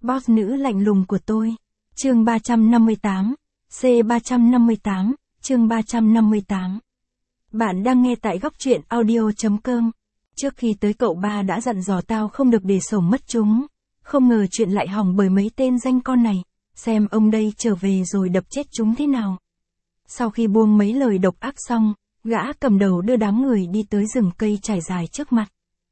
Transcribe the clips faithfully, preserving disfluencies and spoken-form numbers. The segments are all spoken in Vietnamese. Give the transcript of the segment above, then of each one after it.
Boss nữ lạnh lùng của tôi. Chương ba trăm năm mươi tám. C ba trăm năm mươi tám, chương ba trăm năm mươi tám. Bạn đang nghe tại góc truyện audio chấm com. Trước khi tới cậu ba đã dặn dò tao không được để sổng mất chúng. Không ngờ chuyện lại hỏng bởi mấy tên danh con này. Xem ông đây trở về rồi đập chết chúng thế nào. Sau khi buông mấy lời độc ác xong, gã cầm đầu đưa đám người đi tới rừng cây trải dài trước mặt.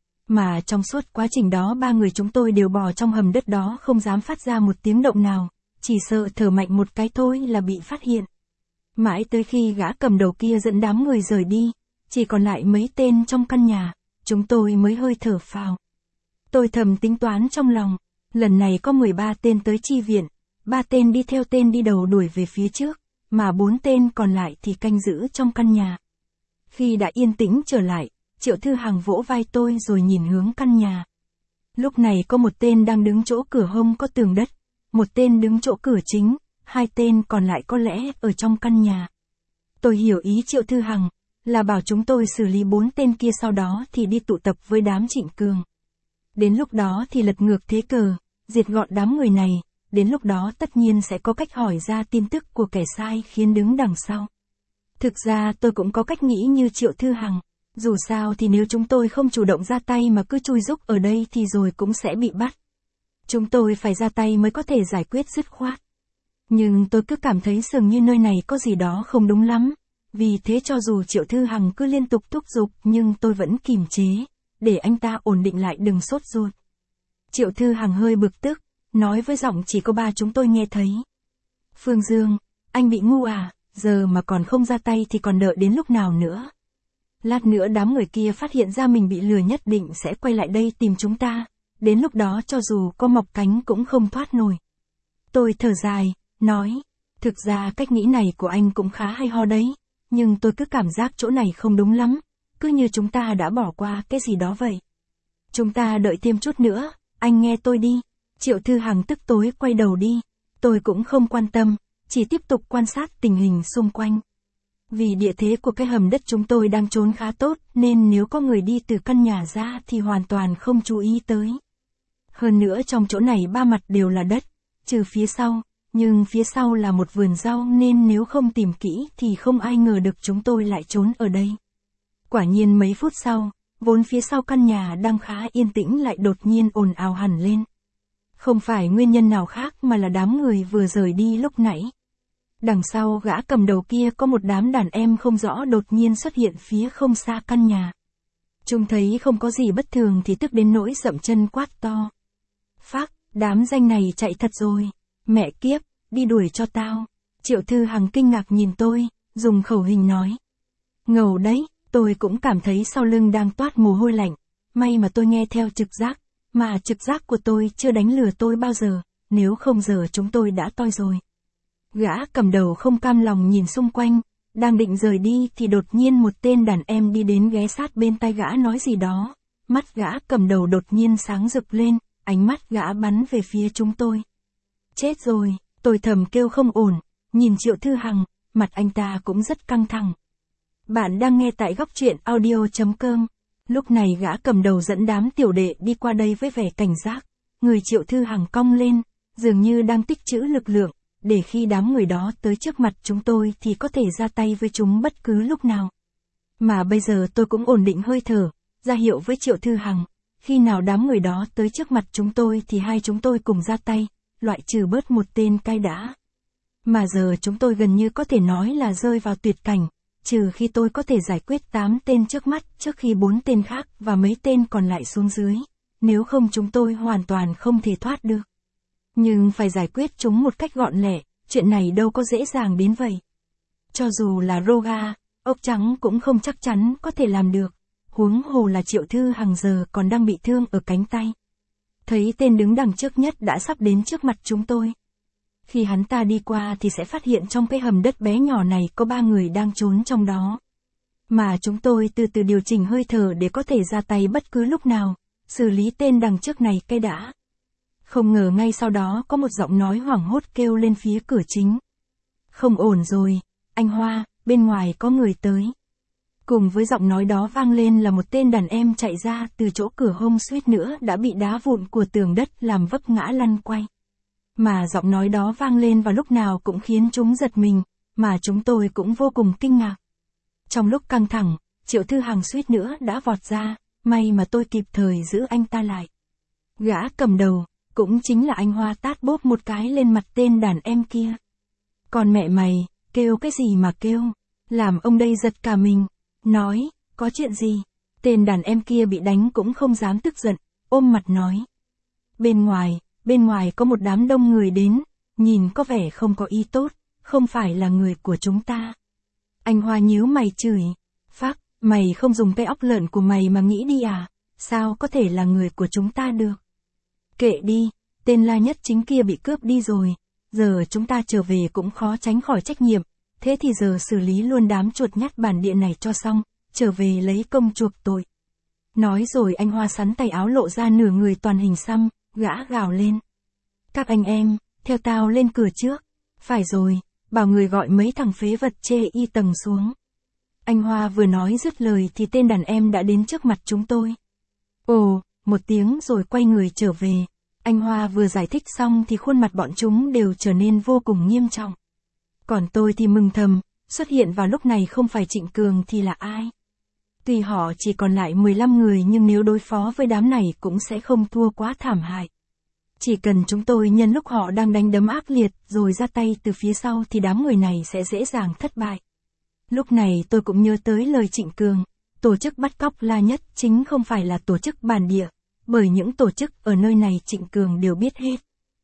Mà trong suốt quá trình đó ba người chúng tôi đều bò trong hầm đất đó không dám phát ra một tiếng động nào, chỉ sợ thở mạnh một cái thôi là bị phát hiện. Mãi tới khi gã cầm đầu kia dẫn đám người rời đi, chỉ còn lại mấy tên trong căn nhà, chúng tôi mới hơi thở phào. Tôi thầm tính toán trong lòng, lần này có mười ba tên tới chi viện, ba tên đi theo tên đi đầu đuổi về phía trước, mà bốn tên còn lại thì canh giữ trong căn nhà. Khi đã yên tĩnh trở lại, Triệu Thư Hằng vỗ vai tôi rồi nhìn hướng căn nhà. Lúc này có một tên đang đứng chỗ cửa hông có tường đất, một tên đứng chỗ cửa chính, hai tên còn lại có lẽ ở trong căn nhà. Tôi hiểu ý Triệu Thư Hằng, là bảo chúng tôi xử lý bốn tên kia sau đó thì đi tụ tập với đám Trịnh Cường. Đến lúc đó thì lật ngược thế cờ, diệt gọn đám người này, đến lúc đó tất nhiên sẽ có cách hỏi ra tin tức của kẻ sai khiến đứng đằng sau. Thực ra tôi cũng có cách nghĩ như Triệu Thư Hằng. Dù sao thì nếu chúng tôi không chủ động ra tay mà cứ chui rúc ở đây thì rồi cũng sẽ bị bắt. Chúng tôi phải ra tay mới có thể giải quyết dứt khoát. Nhưng tôi cứ cảm thấy dường như nơi này có gì đó không đúng lắm. Vì thế cho dù Triệu Thư Hằng cứ liên tục thúc giục nhưng tôi vẫn kìm chế, để anh ta ổn định lại đừng sốt ruột. Triệu Thư Hằng hơi bực tức, nói với giọng chỉ có ba chúng tôi nghe thấy. Phương Dương, anh bị ngu à, giờ mà còn không ra tay thì còn đợi đến lúc nào nữa. Lát nữa đám người kia phát hiện ra mình bị lừa nhất định sẽ quay lại đây tìm chúng ta, đến lúc đó cho dù có mọc cánh cũng không thoát nổi. Tôi thở dài, nói, thực ra cách nghĩ này của anh cũng khá hay ho đấy, nhưng tôi cứ cảm giác chỗ này không đúng lắm, cứ như chúng ta đã bỏ qua cái gì đó vậy. Chúng ta đợi thêm chút nữa, anh nghe tôi đi. Triệu Thư Hằng tức tối quay đầu đi, tôi cũng không quan tâm, chỉ tiếp tục quan sát tình hình xung quanh. Vì địa thế của cái hầm đất chúng tôi đang trốn khá tốt, nên nếu có người đi từ căn nhà ra thì hoàn toàn không chú ý tới. Hơn nữa trong chỗ này ba mặt đều là đất, trừ phía sau, nhưng phía sau là một vườn rau nên nếu không tìm kỹ thì không ai ngờ được chúng tôi lại trốn ở đây. Quả nhiên mấy phút sau, vốn phía sau căn nhà đang khá yên tĩnh lại đột nhiên ồn ào hẳn lên. Không phải nguyên nhân nào khác mà là đám người vừa rời đi lúc nãy. Đằng sau gã cầm đầu kia có một đám đàn em không rõ đột nhiên xuất hiện phía không xa căn nhà. Chúng thấy không có gì bất thường thì tức đến nỗi dậm chân quát to. Phác, đám danh này chạy thật rồi. Mẹ kiếp, đi đuổi cho tao. Triệu Thư Hằng kinh ngạc nhìn tôi, dùng khẩu hình nói. Ngầu đấy, tôi cũng cảm thấy sau lưng đang toát mồ hôi lạnh. May mà tôi nghe theo trực giác, mà trực giác của tôi chưa đánh lừa tôi bao giờ, nếu không giờ chúng tôi đã toi rồi. Gã cầm đầu không cam lòng nhìn xung quanh, đang định rời đi thì đột nhiên một tên đàn em đi đến ghé sát bên tai gã nói gì đó. Mắt gã cầm đầu đột nhiên sáng rực lên, ánh mắt gã bắn về phía chúng tôi. Chết rồi, tôi thầm kêu không ổn, nhìn Triệu Thư Hằng, mặt anh ta cũng rất căng thẳng. Bạn đang nghe tại góc truyện audio chấm com. Lúc này gã cầm đầu dẫn đám tiểu đệ đi qua đây với vẻ cảnh giác, người Triệu Thư Hằng cong lên, dường như đang tích trữ lực lượng, để khi đám người đó tới trước mặt chúng tôi thì có thể ra tay với chúng bất cứ lúc nào. Mà bây giờ tôi cũng ổn định hơi thở, ra hiệu với Triệu Thư Hằng, khi nào đám người đó tới trước mặt chúng tôi thì hai chúng tôi cùng ra tay, loại trừ bớt một tên cai đã. Mà giờ chúng tôi gần như có thể nói là rơi vào tuyệt cảnh, trừ khi tôi có thể giải quyết tám tên trước mắt trước khi bốn tên khác và mấy tên còn lại xuống dưới, nếu không chúng tôi hoàn toàn không thể thoát được. Nhưng phải giải quyết chúng một cách gọn lẹ, chuyện này đâu có dễ dàng đến vậy. Cho dù là Roga, ốc trắng cũng không chắc chắn có thể làm được, huống hồ là Triệu Thư Hằng giờ còn đang bị thương ở cánh tay. Thấy tên đứng đằng trước nhất đã sắp đến trước mặt chúng tôi. Khi hắn ta đi qua thì sẽ phát hiện trong cái hầm đất bé nhỏ này có ba người đang trốn trong đó. Mà chúng tôi từ từ điều chỉnh hơi thở để có thể ra tay bất cứ lúc nào, xử lý tên đằng trước này cái đã. Không ngờ ngay sau đó có một giọng nói hoảng hốt kêu lên phía cửa chính. Không ổn rồi, anh Hoa, bên ngoài có người tới. Cùng với giọng nói đó vang lên là một tên đàn em chạy ra từ chỗ cửa hông suýt nữa đã bị đá vụn của tường đất làm vấp ngã lăn quay. Mà giọng nói đó vang lên vào lúc nào cũng khiến chúng giật mình, mà chúng tôi cũng vô cùng kinh ngạc. Trong lúc căng thẳng, Triệu Thư Hằng suýt nữa đã vọt ra, may mà tôi kịp thời giữ anh ta lại. Gã cầm đầu, cũng chính là anh Hoa tát bốp một cái lên mặt tên đàn em kia. Còn mẹ mày, kêu cái gì mà kêu, làm ông đây giật cả mình, nói, có chuyện gì? Tên đàn em kia bị đánh cũng không dám tức giận, ôm mặt nói. Bên ngoài, bên ngoài có một đám đông người đến, nhìn có vẻ không có ý tốt, không phải là người của chúng ta. Anh Hoa nhíu mày chửi, phác, mày không dùng cái óc lợn của mày mà nghĩ đi à, sao có thể là người của chúng ta được? Kệ đi, tên La Nhất Chính kia bị cướp đi rồi, giờ chúng ta trở về cũng khó tránh khỏi trách nhiệm, thế thì giờ xử lý luôn đám chuột nhắt bản địa này cho xong, trở về lấy công chuộc tội. Nói rồi anh Hoa sắn tay áo lộ ra nửa người toàn hình xăm, gã gào lên. Các anh em, theo tao lên cửa trước. Phải rồi, bảo người gọi mấy thằng phế vật chê y tầng xuống. Anh Hoa vừa nói dứt lời thì tên đàn em đã đến trước mặt chúng tôi. Ồ, một tiếng rồi quay người trở về. Anh Hoa vừa giải thích xong thì khuôn mặt bọn chúng đều trở nên vô cùng nghiêm trọng. Còn tôi thì mừng thầm, xuất hiện vào lúc này không phải Trịnh Cường thì là ai? Tuy họ chỉ còn lại mười lăm người nhưng nếu đối phó với đám này cũng sẽ không thua quá thảm hại. Chỉ cần chúng tôi nhân lúc họ đang đánh đấm ác liệt rồi ra tay từ phía sau thì đám người này sẽ dễ dàng thất bại. Lúc này tôi cũng nhớ tới lời Trịnh Cường, tổ chức bắt cóc La Nhất Chính không phải là tổ chức bản địa, bởi những tổ chức ở nơi này Trịnh Cường đều biết hết.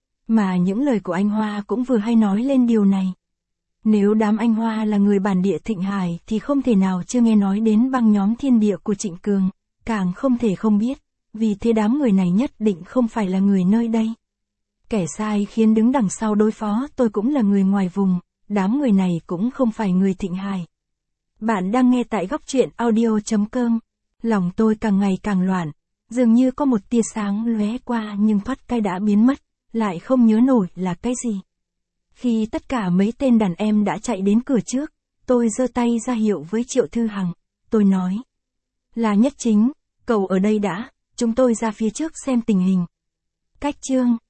Mà những lời của anh Hoa cũng vừa hay nói lên điều này. Nếu đám anh Hoa là người bản địa Thịnh Hải thì không thể nào chưa nghe nói đến băng nhóm thiên địa của Trịnh Cường, càng không thể không biết, vì thế đám người này nhất định không phải là người nơi đây. Kẻ sai khiến đứng đằng sau đối phó tôi cũng là người ngoài vùng, đám người này cũng không phải người Thịnh Hải. Bạn đang nghe tại góc truyện audio chấm com, lòng tôi càng ngày càng loạn, dường như có một tia sáng lóe qua nhưng thoát cái đã biến mất, lại không nhớ nổi là cái gì. Khi tất cả mấy tên đàn em đã chạy đến cửa trước, tôi giơ tay ra hiệu với Triệu Thư Hằng, tôi nói. Là Nhất Chính, cậu ở đây đã, chúng tôi ra phía trước xem tình hình. Cách chương